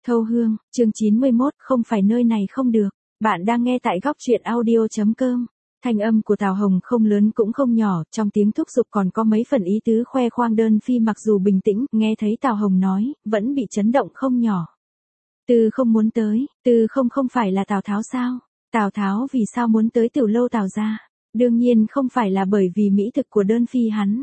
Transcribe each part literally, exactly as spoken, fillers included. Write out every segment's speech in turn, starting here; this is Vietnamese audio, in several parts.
Thâu Hương, chương chín mươi mốt, không phải nơi này không được. Bạn đang nghe tại góc truyện audio.com. Thanh âm của Tào Hồng không lớn cũng không nhỏ, trong tiếng thúc giục còn có mấy phần ý tứ khoe khoang. Đơn Phi mặc dù bình tĩnh, nghe thấy Tào Hồng nói, vẫn bị chấn động không nhỏ. Tư không muốn tới, Tư không không phải là Tào Tháo sao? Tào Tháo vì sao muốn tới Tiểu Lâu Tào gia? Đương nhiên không phải là bởi vì mỹ thực của Đơn Phi hắn.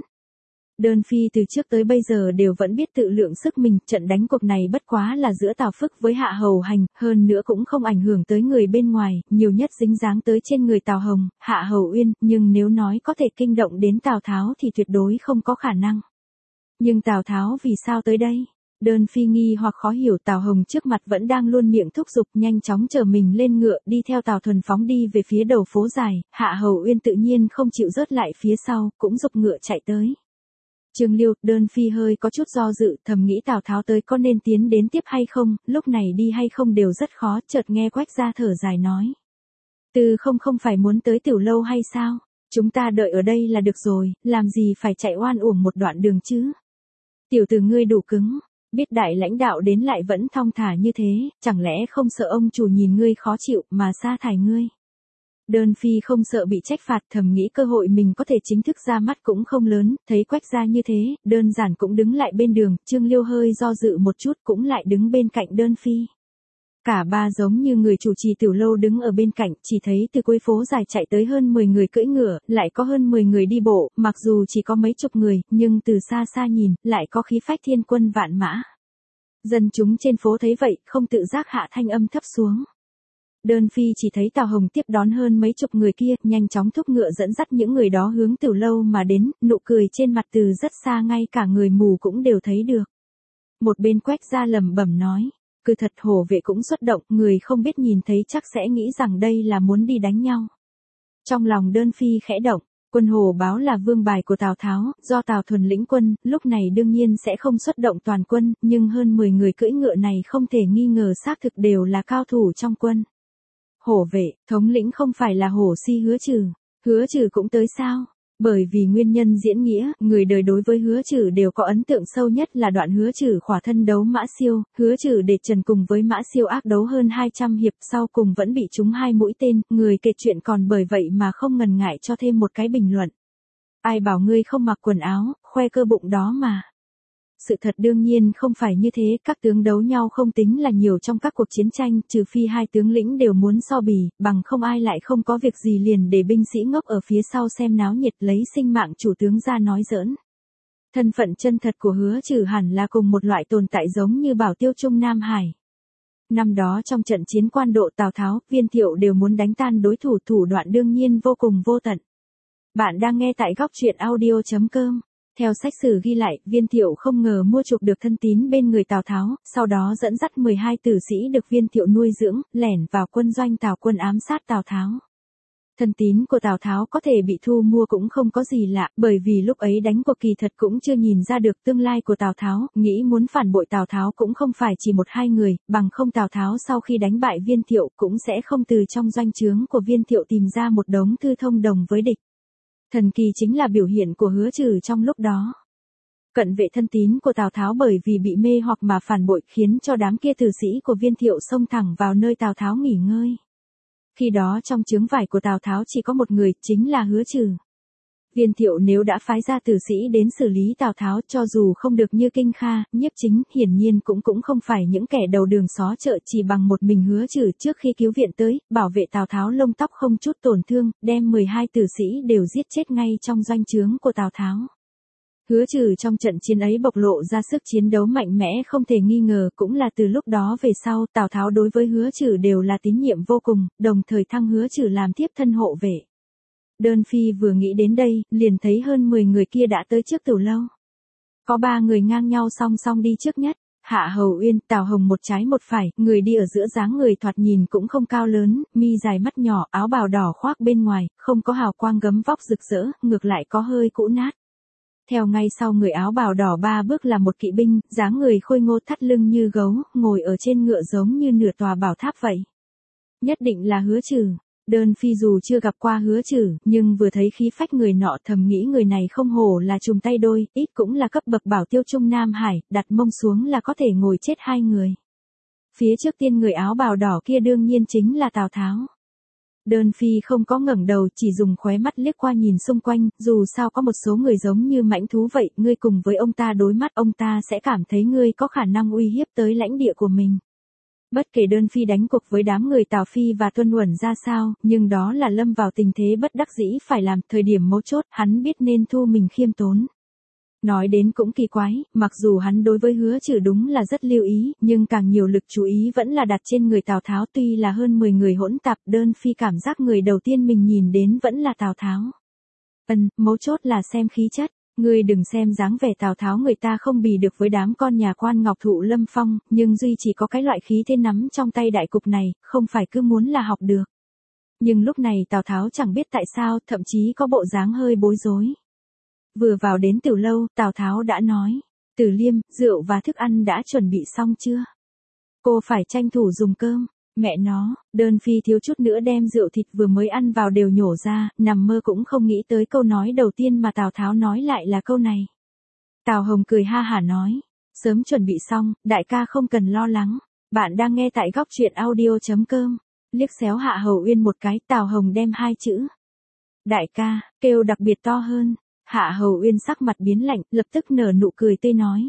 Đơn Phi từ trước tới bây giờ đều vẫn biết tự lượng sức mình, trận đánh cuộc này bất quá là giữa Tào Phức với Hạ Hầu Hành, hơn nữa cũng không ảnh hưởng tới người bên ngoài, nhiều nhất dính dáng tới trên người Tào Hồng, Hạ Hầu Uyên, nhưng nếu nói có thể kinh động đến Tào Tháo thì tuyệt đối không có khả năng. Nhưng Tào Tháo vì sao tới đây? Đơn Phi nghi hoặc khó hiểu. Tào Hồng trước mặt vẫn đang luôn miệng thúc giục nhanh chóng chở mình lên ngựa, đi theo Tào Thuần phóng đi về phía đầu phố dài, Hạ Hầu Uyên tự nhiên không chịu rớt lại phía sau, cũng giục ngựa chạy tới. Trương Liêu, Đơn Phi hơi có chút do dự, thầm nghĩ Tào Tháo tới có nên tiến đến tiếp hay không, lúc này đi hay không đều rất khó, chợt nghe Quách gia thở dài nói. Tư không không phải muốn tới Tiểu Lâu hay sao? Chúng ta đợi ở đây là được rồi, làm gì phải chạy oan uổng một đoạn đường chứ? Tiểu tử ngươi đủ cứng, biết đại lãnh đạo đến lại vẫn thong thả như thế, chẳng lẽ không sợ ông chủ nhìn ngươi khó chịu mà sa thải ngươi? Đơn Phi không sợ bị trách phạt, thầm nghĩ cơ hội mình có thể chính thức ra mắt cũng không lớn, thấy Quách gia như thế, đơn giản cũng đứng lại bên đường, Trương Liêu hơi do dự một chút cũng lại đứng bên cạnh Đơn Phi. Cả ba giống như người chủ trì Tiểu Lâu đứng ở bên cạnh, chỉ thấy từ cuối phố dài chạy tới hơn mười người cưỡi ngựa, lại có hơn mười người đi bộ, mặc dù chỉ có mấy chục người, nhưng từ xa xa nhìn, lại có khí phách thiên quân vạn mã. Dân chúng trên phố thấy vậy, không tự giác hạ thanh âm thấp xuống. Đơn Phi chỉ thấy Tào Hồng tiếp đón hơn mấy chục người kia, nhanh chóng thúc ngựa dẫn dắt những người đó hướng Tiểu Lâu mà đến, nụ cười trên mặt từ rất xa ngay cả người mù cũng đều thấy được. Một bên Quách gia lẩm bẩm nói, cứ thật hổ vệ cũng xuất động, người không biết nhìn thấy chắc sẽ nghĩ rằng đây là muốn đi đánh nhau. Trong lòng Đơn Phi khẽ động, quân Hồ Báo là vương bài của Tào Tháo, do Tào Thuần lĩnh quân, lúc này đương nhiên sẽ không xuất động toàn quân, nhưng hơn mười người cưỡi ngựa này không thể nghi ngờ xác thực đều là cao thủ trong quân. Hổ vệ, thống lĩnh không phải là Hổ Si Hứa Trừ, Hứa Trừ cũng tới sao? Bởi vì nguyên nhân diễn nghĩa, người đời đối với Hứa Trừ đều có ấn tượng sâu nhất là đoạn Hứa Trừ khỏa thân đấu Mã Siêu, Hứa Trừ để trần cùng với Mã Siêu ác đấu hơn hai trăm hiệp, sau cùng vẫn bị trúng hai mũi tên, người kể chuyện còn bởi vậy mà không ngần ngại cho thêm một cái bình luận. Ai bảo ngươi không mặc quần áo, khoe cơ bụng đó mà. Sự thật đương nhiên không phải như thế, các tướng đấu nhau không tính là nhiều trong các cuộc chiến tranh, trừ phi hai tướng lĩnh đều muốn so bì, bằng không ai lại không có việc gì liền để binh sĩ ngốc ở phía sau xem náo nhiệt lấy sinh mạng chủ tướng ra nói giỡn. Thân phận chân thật của Hứa Trừ hẳn là cùng một loại tồn tại giống như Bảo Tiêu Trung Nam Hải. Năm đó trong trận chiến quan độ Tào Tháo, Viên Thiệu đều muốn đánh tan đối thủ, thủ đoạn đương nhiên vô cùng vô tận. Bạn đang nghe tại góc truyện audio.com. Theo sách sử ghi lại, Viên Thiệu không ngờ mua chuộc được thân tín bên người Tào Tháo, sau đó dẫn dắt mười hai tử sĩ được Viên Thiệu nuôi dưỡng, lẻn vào quân doanh Tào quân ám sát Tào Tháo. Thân tín của Tào Tháo có thể bị thu mua cũng không có gì lạ, bởi vì lúc ấy đánh cuộc kỳ thật cũng chưa nhìn ra được tương lai của Tào Tháo, nghĩ muốn phản bội Tào Tháo cũng không phải chỉ một hai người, bằng không Tào Tháo sau khi đánh bại Viên Thiệu cũng sẽ không từ trong doanh trướng của Viên Thiệu tìm ra một đống thư thông đồng với địch. Thần kỳ chính là biểu hiện của Hứa Trừ trong lúc đó. Cận vệ thân tín của Tào Tháo bởi vì bị mê hoặc mà phản bội khiến cho đám kia tử sĩ của Viên Thiệu xông thẳng vào nơi Tào Tháo nghỉ ngơi. Khi đó trong chướng vải của Tào Tháo chỉ có một người, chính là Hứa Trừ. Viên Thiệu nếu đã phái ra tử sĩ đến xử lý Tào Tháo cho dù không được như Kinh Kha, Nhiếp Chính, hiển nhiên cũng cũng không phải những kẻ đầu đường xó chợ, chỉ bằng một mình Hứa Trừ trước khi cứu viện tới, bảo vệ Tào Tháo lông tóc không chút tổn thương, đem mười hai tử sĩ đều giết chết ngay trong doanh trướng của Tào Tháo. Hứa Trừ trong trận chiến ấy bộc lộ ra sức chiến đấu mạnh mẽ không thể nghi ngờ, cũng là từ lúc đó về sau, Tào Tháo đối với Hứa Trừ đều là tín nhiệm vô cùng, đồng thời thăng Hứa Trừ làm tiếp thân hộ vệ. Đơn Phi vừa nghĩ đến đây, liền thấy hơn mười người kia đã tới trước Tiểu Lâu. Có ba người ngang nhau song song đi trước nhất, Hạ Hầu Uyên, Tào Hồng một trái một phải, người đi ở giữa dáng người thoạt nhìn cũng không cao lớn, mi dài mắt nhỏ, áo bào đỏ khoác bên ngoài, không có hào quang gấm vóc rực rỡ, ngược lại có hơi cũ nát. Theo ngay sau người áo bào đỏ ba bước là một kỵ binh, dáng người khôi ngô thắt lưng như gấu, ngồi ở trên ngựa giống như nửa tòa bảo tháp vậy. Nhất định là Hứa Trừ. Đơn Phi dù chưa gặp qua Hứa Trừ, nhưng vừa thấy khí phách người nọ thầm nghĩ người này không hổ là trùm tay đôi, ít cũng là cấp bậc Bảo Tiêu Trung Nam Hải, đặt mông xuống là có thể ngồi chết hai người. Phía trước tiên người áo bào đỏ kia đương nhiên chính là Tào Tháo. Đơn Phi không có ngẩng đầu, chỉ dùng khóe mắt liếc qua nhìn xung quanh, dù sao có một số người giống như mãnh thú vậy, ngươi cùng với ông ta đối mắt, ông ta sẽ cảm thấy ngươi có khả năng uy hiếp tới lãnh địa của mình. Bất kể Đơn Phi đánh cuộc với đám người Tào Phi và Tuân Uẩn ra sao, nhưng đó là lâm vào tình thế bất đắc dĩ phải làm, thời điểm mấu chốt, hắn biết nên thu mình khiêm tốn. Nói đến cũng kỳ quái, mặc dù hắn đối với Hứa Trừ đúng là rất lưu ý, nhưng càng nhiều lực chú ý vẫn là đặt trên người Tào Tháo, tuy là hơn mười người hỗn tạp, Đơn Phi cảm giác người đầu tiên mình nhìn đến vẫn là Tào Tháo. Ân, mấu chốt là xem khí chất, ngươi đừng xem dáng vẻ Tào Tháo, người ta không bì được với đám con nhà quan Ngọc Thụ Lâm Phong, nhưng duy chỉ có cái loại khí thế nắm trong tay đại cục này, không phải cứ muốn là học được. Nhưng lúc này Tào Tháo chẳng biết tại sao, thậm chí có bộ dáng hơi bối rối. Vừa vào đến Tử lâu, Tào Tháo đã nói, Tử Liêm, rượu và thức ăn đã chuẩn bị xong chưa? Cô phải tranh thủ dùng cơm. Mẹ nó, Đơn Phi thiếu chút nữa đem rượu thịt vừa mới ăn vào đều nhổ ra, nằm mơ cũng không nghĩ tới câu nói đầu tiên mà Tào Tháo nói lại là câu này. Tào Hồng cười ha hả nói, sớm chuẩn bị xong, đại ca không cần lo lắng. Bạn đang nghe tại góc truyện audio chấm com. Liếc xéo Hạ Hầu Uyên một cái, Tào Hồng đem hai chữ đại ca kêu đặc biệt to hơn. Hạ Hầu Uyên sắc mặt biến lạnh, lập tức nở nụ cười tươi nói.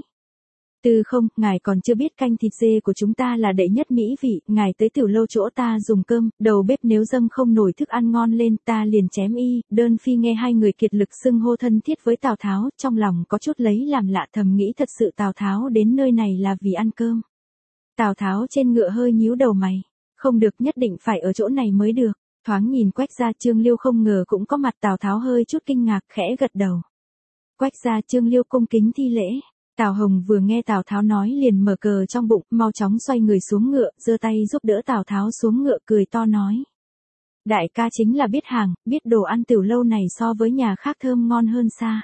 Tư không, ngài còn chưa biết canh thịt dê của chúng ta là đệ nhất mỹ vị, ngài tới Tử lâu chỗ ta dùng cơm, đầu bếp nếu dâng không nổi thức ăn ngon lên ta liền chém y. Đơn Phi nghe hai người kiệt lực xưng hô thân thiết với Tào Tháo, trong lòng có chút lấy làm lạ, thầm nghĩ thật sự Tào Tháo đến nơi này là vì ăn cơm. Tào Tháo trên ngựa hơi nhíu đầu mày, không được, nhất định phải ở chỗ này mới được. Thoáng nhìn Quách Gia Trương Liêu không ngờ cũng có mặt, Tào Tháo hơi chút kinh ngạc, khẽ gật đầu. Quách Gia Trương Liêu cung kính thi lễ. Tào Hồng vừa nghe Tào Tháo nói liền mở cờ trong bụng, mau chóng xoay người xuống ngựa, giơ tay giúp đỡ Tào Tháo xuống ngựa, cười to nói. Đại ca chính là biết hàng, biết đồ ăn Tử lâu này so với nhà khác thơm ngon hơn xa.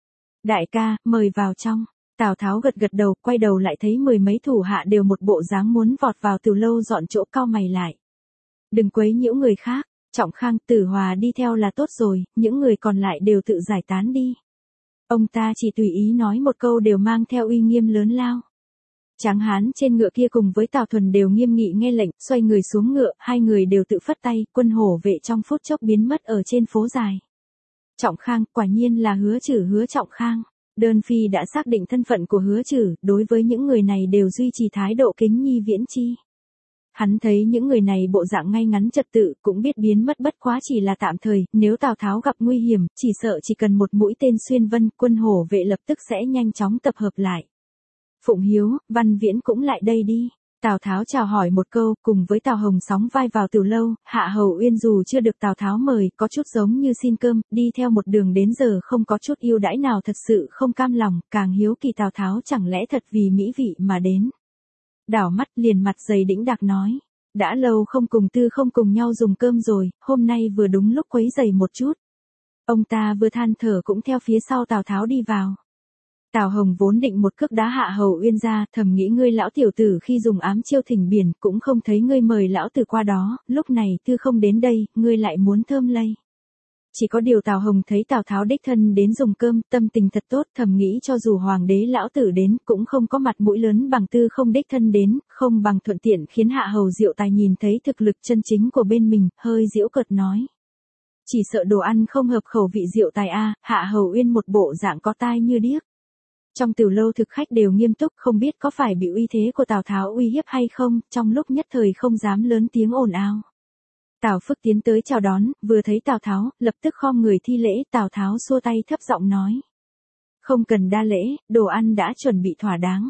Đại ca, mời vào trong. Tào Tháo gật gật đầu, quay đầu lại thấy mười mấy thủ hạ đều một bộ dáng muốn vọt vào Tử lâu, dọn chỗ, cau mày lại. Đừng quấy nhiễu người khác, Trọng Khang, Tử Hòa đi theo là tốt rồi, những người còn lại đều tự giải tán đi. Ông ta chỉ tùy ý nói một câu đều mang theo uy nghiêm lớn lao. Tráng hán trên ngựa kia cùng với Tào Thuần đều nghiêm nghị nghe lệnh, xoay người xuống ngựa, hai người đều tự phất tay, quân hổ vệ trong phút chốc biến mất ở trên phố dài. Trọng Khang, quả nhiên là Hứa Trừ, Hứa Trọng Khang. Đơn Phi đã xác định thân phận của Hứa Trừ, đối với những người này đều duy trì thái độ kính nhi viễn chi. Hắn thấy những người này bộ dạng ngay ngắn trật tự, cũng biết biến mất bất quá chỉ là tạm thời, nếu Tào Tháo gặp nguy hiểm, chỉ sợ chỉ cần một mũi tên xuyên vân, quân hổ vệ lập tức sẽ nhanh chóng tập hợp lại. Phụng Hiếu, Văn Viễn cũng lại đây đi. Tào Tháo chào hỏi một câu, cùng với Tào Hồng sóng vai vào Tử lâu, Hạ Hầu Uyên dù chưa được Tào Tháo mời, có chút giống như xin cơm, đi theo một đường đến giờ không có chút ưu đãi nào, thật sự không cam lòng, càng hiếu kỳ Tào Tháo chẳng lẽ thật vì mỹ vị mà đến. Đảo mắt liền mặt dày đĩnh đạc nói, đã lâu không cùng Tư không cùng nhau dùng cơm rồi, hôm nay vừa đúng lúc quấy rầy một chút. Ông ta vừa than thở cũng theo phía sau Tào Tháo đi vào. Tào Hồng vốn định một cước đá Hạ Hầu Uyên ra, thầm nghĩ ngươi lão tiểu tử khi dùng ám chiêu thỉnh biển, cũng không thấy ngươi mời lão tử qua đó, lúc này Tư không đến đây, ngươi lại muốn thơm lây. Chỉ có điều Tào Hồng thấy Tào Tháo đích thân đến dùng cơm, tâm tình thật tốt, thầm nghĩ cho dù hoàng đế lão tử đến, cũng không có mặt mũi lớn bằng Tư không đích thân đến, không bằng thuận tiện khiến Hạ Hầu Diệu Tài nhìn thấy thực lực chân chính của bên mình, hơi giễu cợt nói. Chỉ sợ đồ ăn không hợp khẩu vị Diệu Tài a. Hạ Hầu Uyên một bộ dạng có tai như điếc. Trong Tử lâu thực khách đều nghiêm túc, không biết có phải bị uy thế của Tào Tháo uy hiếp hay không, trong lúc nhất thời không dám lớn tiếng ồn ào. Tào Phức tiến tới chào đón, vừa thấy Tào Tháo, lập tức khom người thi lễ, Tào Tháo xua tay thấp giọng nói. Không cần đa lễ, đồ ăn đã chuẩn bị thỏa đáng.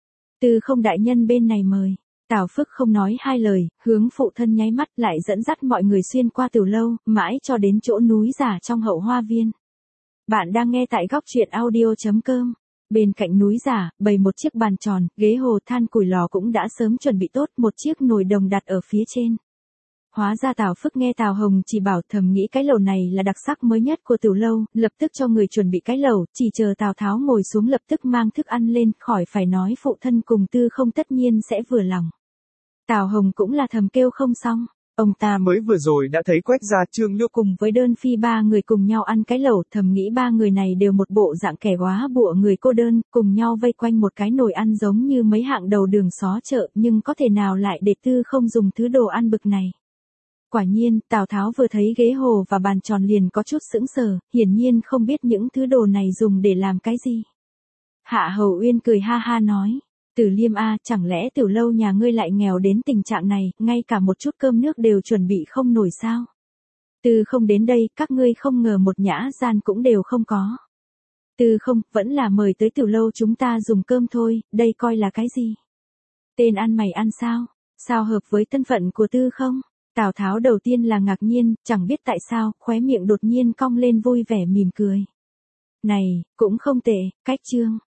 Tư không đại nhân bên này mời. Tào Phức không nói hai lời, hướng phụ thân nháy mắt lại dẫn dắt mọi người xuyên qua Tử lâu, mãi cho đến chỗ núi giả trong hậu hoa viên. Bạn đang nghe tại góc truyện audio chấm com. Bên cạnh núi giả, bày một chiếc bàn tròn, ghế hồ than củi lò cũng đã sớm chuẩn bị tốt, một chiếc nồi đồng đặt ở phía trên. Hóa ra Tào Phức nghe Tào Hồng chỉ bảo, thầm nghĩ cái lẩu này là đặc sắc mới nhất của Tử lâu, lập tức cho người chuẩn bị cái lẩu, chỉ chờ Tào Tháo ngồi xuống lập tức mang thức ăn lên, khỏi phải nói phụ thân cùng Tư không tất nhiên sẽ vừa lòng. Tào Hồng cũng là thầm kêu không xong, Ông ta mới vừa rồi đã thấy Quách gia Trương Nhược cùng với Đơn Phi ba người cùng nhau ăn cái lẩu, thầm nghĩ ba người này đều một bộ dạng kẻ góa bụa người cô đơn, cùng nhau vây quanh một cái nồi ăn giống như mấy hạng đầu đường xó chợ, nhưng có thể nào lại để Tư không dùng thứ đồ ăn bực này. Quả nhiên, Tào Tháo vừa thấy ghế hồ và bàn tròn liền có chút sững sờ, hiển nhiên không biết những thứ đồ này dùng để làm cái gì. Hạ Hầu Uyên cười ha ha nói, Tử Liêm a, chẳng lẽ Tiểu Lâu nhà ngươi lại nghèo đến tình trạng này, ngay cả một chút cơm nước đều chuẩn bị không nổi sao? Tư không đến đây, các ngươi không ngờ một nhã gian cũng đều không có. Tư không, vẫn là mời tới Tiểu Lâu chúng ta dùng cơm thôi, đây coi là cái gì? Tên ăn mày ăn sao? Sao hợp với thân phận của Tư không? Tào Tháo đầu tiên là ngạc nhiên, chẳng biết tại sao, khóe miệng đột nhiên cong lên vui vẻ mỉm cười. Này, cũng không tệ, cách chương.